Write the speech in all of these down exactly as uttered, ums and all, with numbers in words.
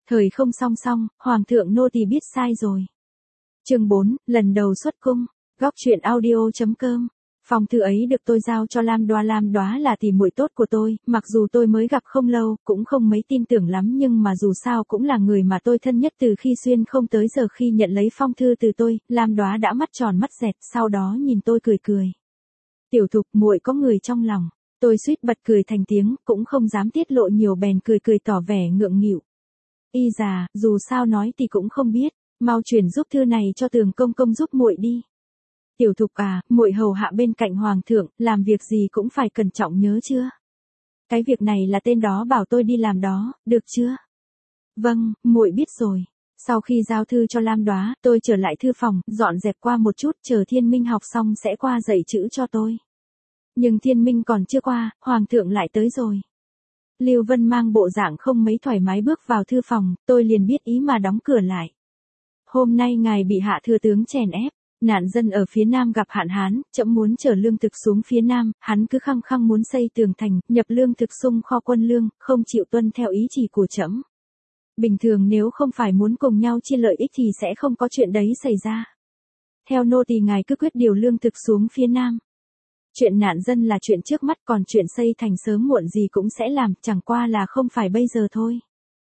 Thời không song song, Hoàng thượng nô tỳ biết sai rồi. Chương bốn, lần đầu xuất cung. Góc truyện audio.com. Phong thư ấy được tôi giao cho Lam Đoá. Lam Đoá là tỷ muội tốt của tôi, mặc dù tôi mới gặp không lâu, cũng không mấy tin tưởng lắm, nhưng mà dù sao cũng là người mà tôi thân nhất từ khi xuyên không tới giờ. Khi nhận lấy phong thư từ tôi, Lam Đoá đã mắt tròn mắt dẹt, sau đó nhìn tôi cười cười. Tiểu Thục, muội có người trong lòng. Tôi suýt bật cười thành tiếng, cũng không dám tiết lộ nhiều, bèn cười cười tỏ vẻ ngượng nghịu. Y già, dù sao nói thì cũng không biết, mau chuyển giúp thư này cho Tường công công giúp muội đi. Tiểu Thục à, muội hầu hạ bên cạnh hoàng thượng, làm việc gì cũng phải cẩn trọng nhớ chưa? Cái việc này là tên đó bảo tôi đi làm đó, được chưa? Vâng, muội biết rồi. Sau khi giao thư cho Lam Đoá, tôi trở lại thư phòng, dọn dẹp qua một chút, chờ Thiên Minh học xong sẽ qua dạy chữ cho tôi. Nhưng Thiên Minh còn chưa qua, hoàng thượng lại tới rồi. Lưu Vân mang bộ dạng không mấy thoải mái bước vào thư phòng, tôi liền biết ý mà đóng cửa lại. Hôm nay ngài bị hạ thừa tướng chèn ép, nạn dân ở phía Nam gặp hạn hán, trẫm muốn chở lương thực xuống phía Nam, hắn cứ khăng khăng muốn xây tường thành, nhập lương thực sung kho quân lương, không chịu tuân theo ý chỉ của trẫm. Bình thường nếu không phải muốn cùng nhau chia lợi ích thì sẽ không có chuyện đấy xảy ra. Theo nô tỳ ngài cứ quyết điều lương thực xuống phía Nam. Chuyện nạn dân là chuyện trước mắt, còn chuyện xây thành sớm muộn gì cũng sẽ làm, chẳng qua là không phải bây giờ thôi.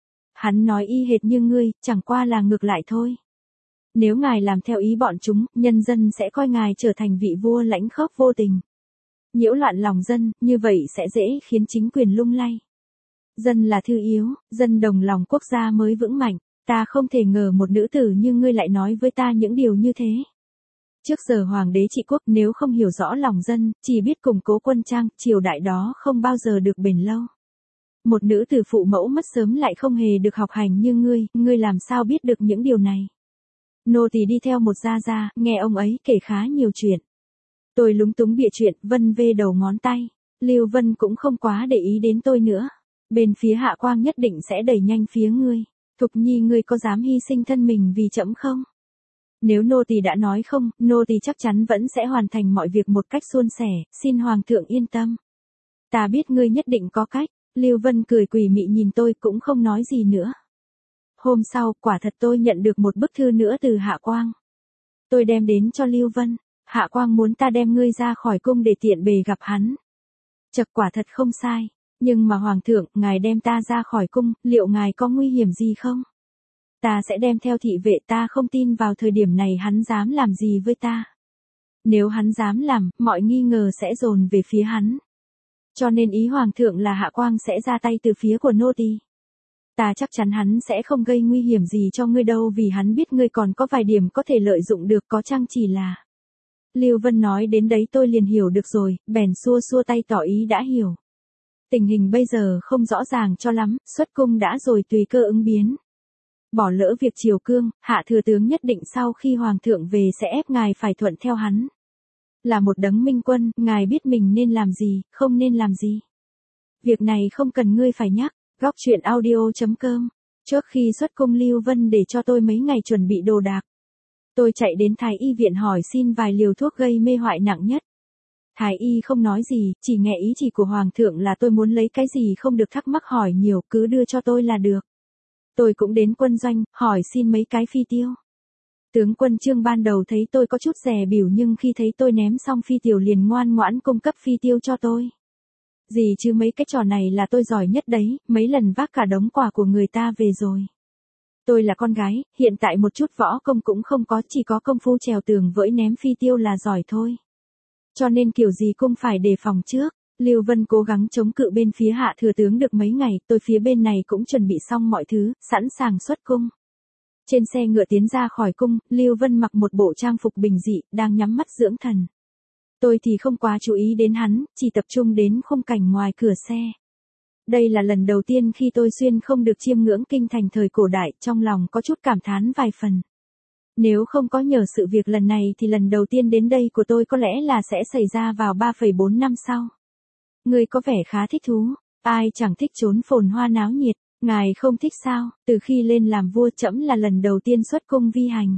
Hắn nói y hệt như ngươi, chẳng qua là ngược lại thôi. Nếu ngài làm theo ý bọn chúng, nhân dân sẽ coi ngài trở thành vị vua lãnh khốc vô tình. Nhiễu loạn lòng dân, như vậy sẽ dễ khiến chính quyền lung lay. Dân là thư yếu, dân đồng lòng quốc gia mới vững mạnh, ta không thể ngờ một nữ tử như ngươi lại nói với ta những điều như thế. Trước giờ hoàng đế trị quốc nếu không hiểu rõ lòng dân, chỉ biết củng cố quân trang, triều đại đó không bao giờ được bền lâu. Một nữ tử phụ mẫu mất sớm lại không hề được học hành như ngươi, ngươi làm sao biết được những điều này? Nô tỳ đi theo một gia gia, nghe ông ấy kể khá nhiều chuyện. Tôi lúng túng bịa chuyện, vân vê đầu ngón tay. Lưu Vân cũng không quá để ý đến tôi nữa. Bên phía Hạ Quang nhất định sẽ đẩy nhanh phía ngươi. Thục Nhi, ngươi có dám hy sinh thân mình vì trẫm không? Nếu nô tỳ đã nói không, nô tỳ chắc chắn vẫn sẽ hoàn thành mọi việc một cách suôn sẻ, xin hoàng thượng yên tâm. Ta biết ngươi nhất định có cách. Lưu Vân cười quỷ mị nhìn tôi, cũng không nói gì nữa. Hôm sau, quả thật tôi nhận được một bức thư nữa từ Hạ Quang. Tôi đem đến cho Lưu Vân. Hạ Quang muốn ta đem ngươi ra khỏi cung để tiện bề gặp hắn. Chật, quả thật không sai. Nhưng mà hoàng thượng, ngài đem ta ra khỏi cung, liệu ngài có nguy hiểm gì không? Ta sẽ đem theo thị vệ, ta không tin vào thời điểm này hắn dám làm gì với ta. Nếu hắn dám làm, mọi nghi ngờ sẽ dồn về phía hắn. Cho nên ý hoàng thượng là Hạ Quang sẽ ra tay từ phía của nô tỳ. Ta chắc chắn hắn sẽ không gây nguy hiểm gì cho ngươi đâu, vì hắn biết ngươi còn có vài điểm có thể lợi dụng được, có chăng chỉ là. Lưu Vân nói đến đấy tôi liền hiểu được rồi, bèn xua xua tay tỏ ý đã hiểu. Tình hình bây giờ không rõ ràng cho lắm, xuất cung đã rồi tùy cơ ứng biến. Bỏ lỡ việc triều cương, Hạ thừa tướng nhất định sau khi hoàng thượng về sẽ ép ngài phải thuận theo hắn. Là một đấng minh quân, ngài biết mình nên làm gì, không nên làm gì. Việc này không cần ngươi phải nhắc. Góc truyện audio.com. Trước khi xuất cung, Lưu Vân để cho tôi mấy ngày chuẩn bị đồ đạc. Tôi chạy đến Thái y viện hỏi xin vài liều thuốc gây mê hoại nặng nhất. Thái y không nói gì, chỉ nghe ý chỉ của hoàng thượng là tôi muốn lấy cái gì không được thắc mắc hỏi nhiều, cứ đưa cho tôi là được. Tôi cũng đến quân doanh, hỏi xin mấy cái phi tiêu. Tướng quân Trương ban đầu thấy tôi có chút dè bỉu, nhưng khi thấy tôi ném xong phi tiêu liền ngoan ngoãn cung cấp phi tiêu cho tôi. Gì chứ mấy cái trò này là tôi giỏi nhất đấy, mấy lần vác cả đống quà của người ta về rồi. Tôi là con gái, hiện tại một chút võ công cũng không có, chỉ có công phu trèo tường với ném phi tiêu là giỏi thôi. Cho nên kiểu gì cũng phải đề phòng trước. Lưu Vân cố gắng chống cự bên phía Hạ thừa tướng được mấy ngày, tôi phía bên này cũng chuẩn bị xong mọi thứ, sẵn sàng xuất cung. Trên xe ngựa tiến ra khỏi cung, Lưu Vân mặc một bộ trang phục bình dị, đang nhắm mắt dưỡng thần. Tôi thì không quá chú ý đến hắn, chỉ tập trung đến khung cảnh ngoài cửa xe. Đây là lần đầu tiên khi tôi xuyên không được chiêm ngưỡng kinh thành thời cổ đại, trong lòng có chút cảm thán vài phần. Nếu không có nhờ sự việc lần này thì lần đầu tiên đến đây của tôi có lẽ là sẽ xảy ra vào ba phẩy bốn năm sau. Ngươi có vẻ khá thích thú, ai chẳng thích trốn phồn hoa náo nhiệt, ngài không thích sao? Từ khi lên làm vua trẫm là lần đầu tiên xuất cung vi hành.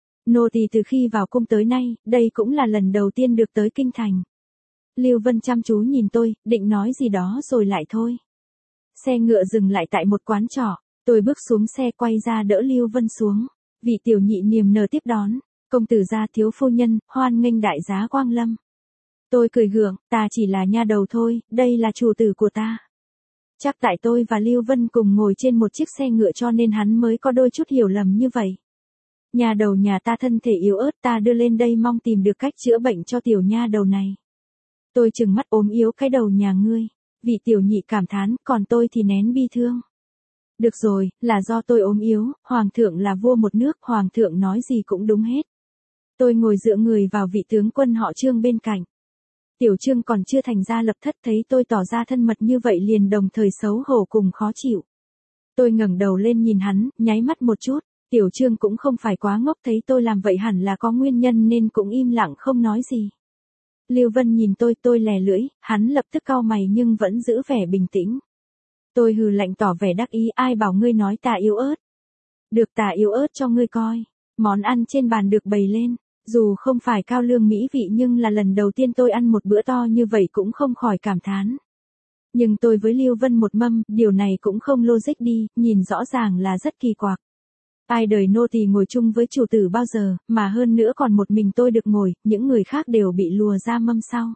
Nô tỳ từ khi vào cung tới nay, đây cũng là lần đầu tiên được tới kinh thành. Lưu Vân chăm chú nhìn tôi, định nói gì đó rồi lại thôi. Xe ngựa dừng lại tại một quán trọ, Tôi bước xuống xe quay ra đỡ Lưu Vân xuống. Vị tiểu nhị niềm nở tiếp đón. Công tử gia thiếu phu nhân, hoan nghênh đại giá quang lâm. Tôi cười gượng, ta chỉ là nha đầu thôi, đây là chủ tử của ta. Chắc tại tôi và Lưu Vân cùng ngồi trên một chiếc xe ngựa cho nên hắn mới có đôi chút hiểu lầm như vậy. Nhà đầu nhà ta thân thể yếu ớt, ta đưa lên đây mong tìm được cách chữa bệnh cho tiểu nha đầu này. Tôi trừng mắt ốm yếu cái đầu nhà ngươi. Vị tiểu nhị cảm thán, còn tôi thì nén bi thương. Được rồi, là do tôi ốm yếu, hoàng thượng là vua một nước, hoàng thượng nói gì cũng đúng hết. Tôi ngồi dựa người vào vị tướng quân họ Trương bên cạnh. Tiểu Trương còn chưa thành ra lập thất, thấy tôi tỏ ra thân mật như vậy liền đồng thời xấu hổ cùng khó chịu. Tôi ngẩng đầu lên nhìn hắn, nháy mắt một chút. Tiểu Trương cũng không phải quá ngốc, thấy tôi làm vậy hẳn là có nguyên nhân nên cũng im lặng không nói gì. Lưu Vân nhìn tôi, tôi lè lưỡi, hắn lập tức cau mày nhưng vẫn giữ vẻ bình tĩnh. Tôi hừ lạnh tỏ vẻ đắc ý, ai bảo ngươi nói ta yếu ớt. Được, ta yếu ớt cho ngươi coi. Món ăn trên bàn được bày lên, dù không phải cao lương mỹ vị nhưng là lần đầu tiên tôi ăn một bữa to như vậy cũng không khỏi cảm thán. Nhưng tôi với Lưu Vân một mâm, điều này cũng không logic đi, nhìn rõ ràng là rất kỳ quặc. Ai đời nô tỳ ngồi chung với chủ tử bao giờ, mà hơn nữa còn một mình tôi được ngồi, những người khác đều bị lùa ra mâm sau.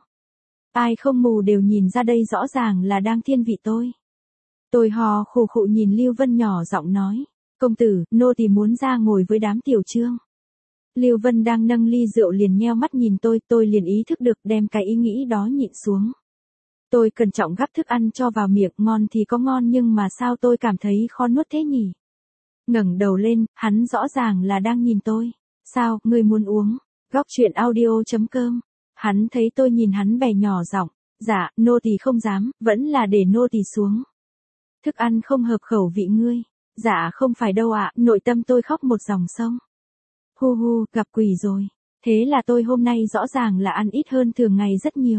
Ai không mù đều nhìn ra đây rõ ràng là đang thiên vị tôi. Tôi hò khụ khụ nhìn Lưu Vân nhỏ giọng nói, công tử, nô tỳ muốn ra ngồi với đám tiểu Trương. Lưu Vân đang nâng ly rượu liền nheo mắt nhìn tôi, tôi liền ý thức được đem cái ý nghĩ đó nhịn xuống. Tôi cẩn trọng gắp thức ăn cho vào miệng, ngon thì có ngon nhưng mà sao tôi cảm thấy khó nuốt thế nhỉ? Ngẩng đầu lên, hắn rõ ràng là đang nhìn tôi. Sao, ngươi muốn uống? Góc truyện audio chấm com. Hắn thấy tôi nhìn hắn bè nhỏ giọng, dạ, nô tỳ không dám, vẫn là để nô tỳ xuống. Thức ăn không hợp khẩu vị ngươi. Dạ không phải đâu ạ, nội tâm tôi khóc một dòng sông. Hu hu, gặp quỷ rồi. Thế là tôi hôm nay rõ ràng là ăn ít hơn thường ngày rất nhiều.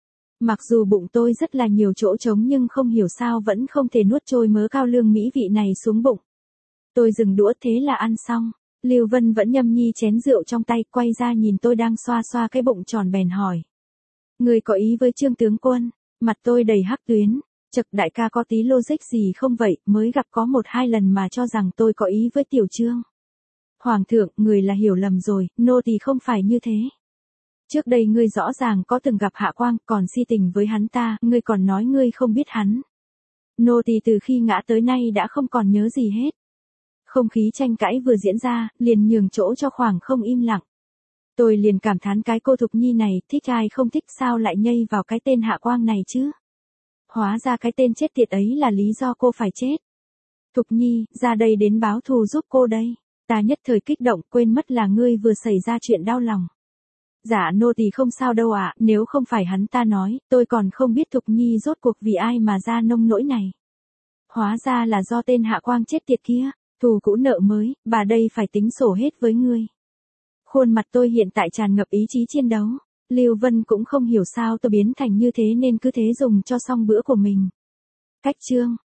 Mặc dù bụng tôi rất là nhiều chỗ trống nhưng không hiểu sao vẫn không thể nuốt trôi mớ cao lương mỹ vị này xuống bụng. Tôi dừng đũa thế là ăn xong. Lưu Vân vẫn nhâm nhi chén rượu trong tay, quay ra nhìn tôi đang xoa xoa cái bụng tròn bèn hỏi. Người có ý với Trương tướng quân? Mặt tôi đầy hắc tuyến. Chật, đại ca có tí logic gì không vậy, mới gặp có một hai lần mà cho rằng tôi có ý với tiểu Trương. Hoàng thượng, người là hiểu lầm rồi, nô tỳ không phải như thế. Trước đây ngươi rõ ràng có từng gặp Hạ Quang, còn si tình với hắn ta, ngươi còn nói ngươi không biết hắn. Nô tỳ từ khi ngã tới nay đã không còn nhớ gì hết. Không khí tranh cãi vừa diễn ra, liền nhường chỗ cho khoảng không im lặng. Tôi liền cảm thán cái cô Thục Nhi này, thích ai không thích sao lại nhây vào cái tên Hạ Quang này chứ. Hóa ra cái tên chết tiệt ấy là lý do cô phải chết. Thục Nhi, ra đây đến báo thù giúp cô đây. Ta nhất thời kích động, quên mất là ngươi vừa xảy ra chuyện đau lòng. Dạ nô tỳ không sao đâu ạ, nếu không phải hắn ta nói, tôi còn không biết Thục Nhi rốt cuộc vì ai mà ra nông nỗi này. Hóa ra là do tên Hạ Quang chết tiệt kia, thù cũ nợ mới, bà đây phải tính sổ hết với ngươi. Khuôn mặt tôi hiện tại tràn ngập ý chí chiến đấu. Lưu Vân cũng không hiểu sao tôi biến thành như thế nên cứ thế dùng cho xong bữa của mình. Cách chương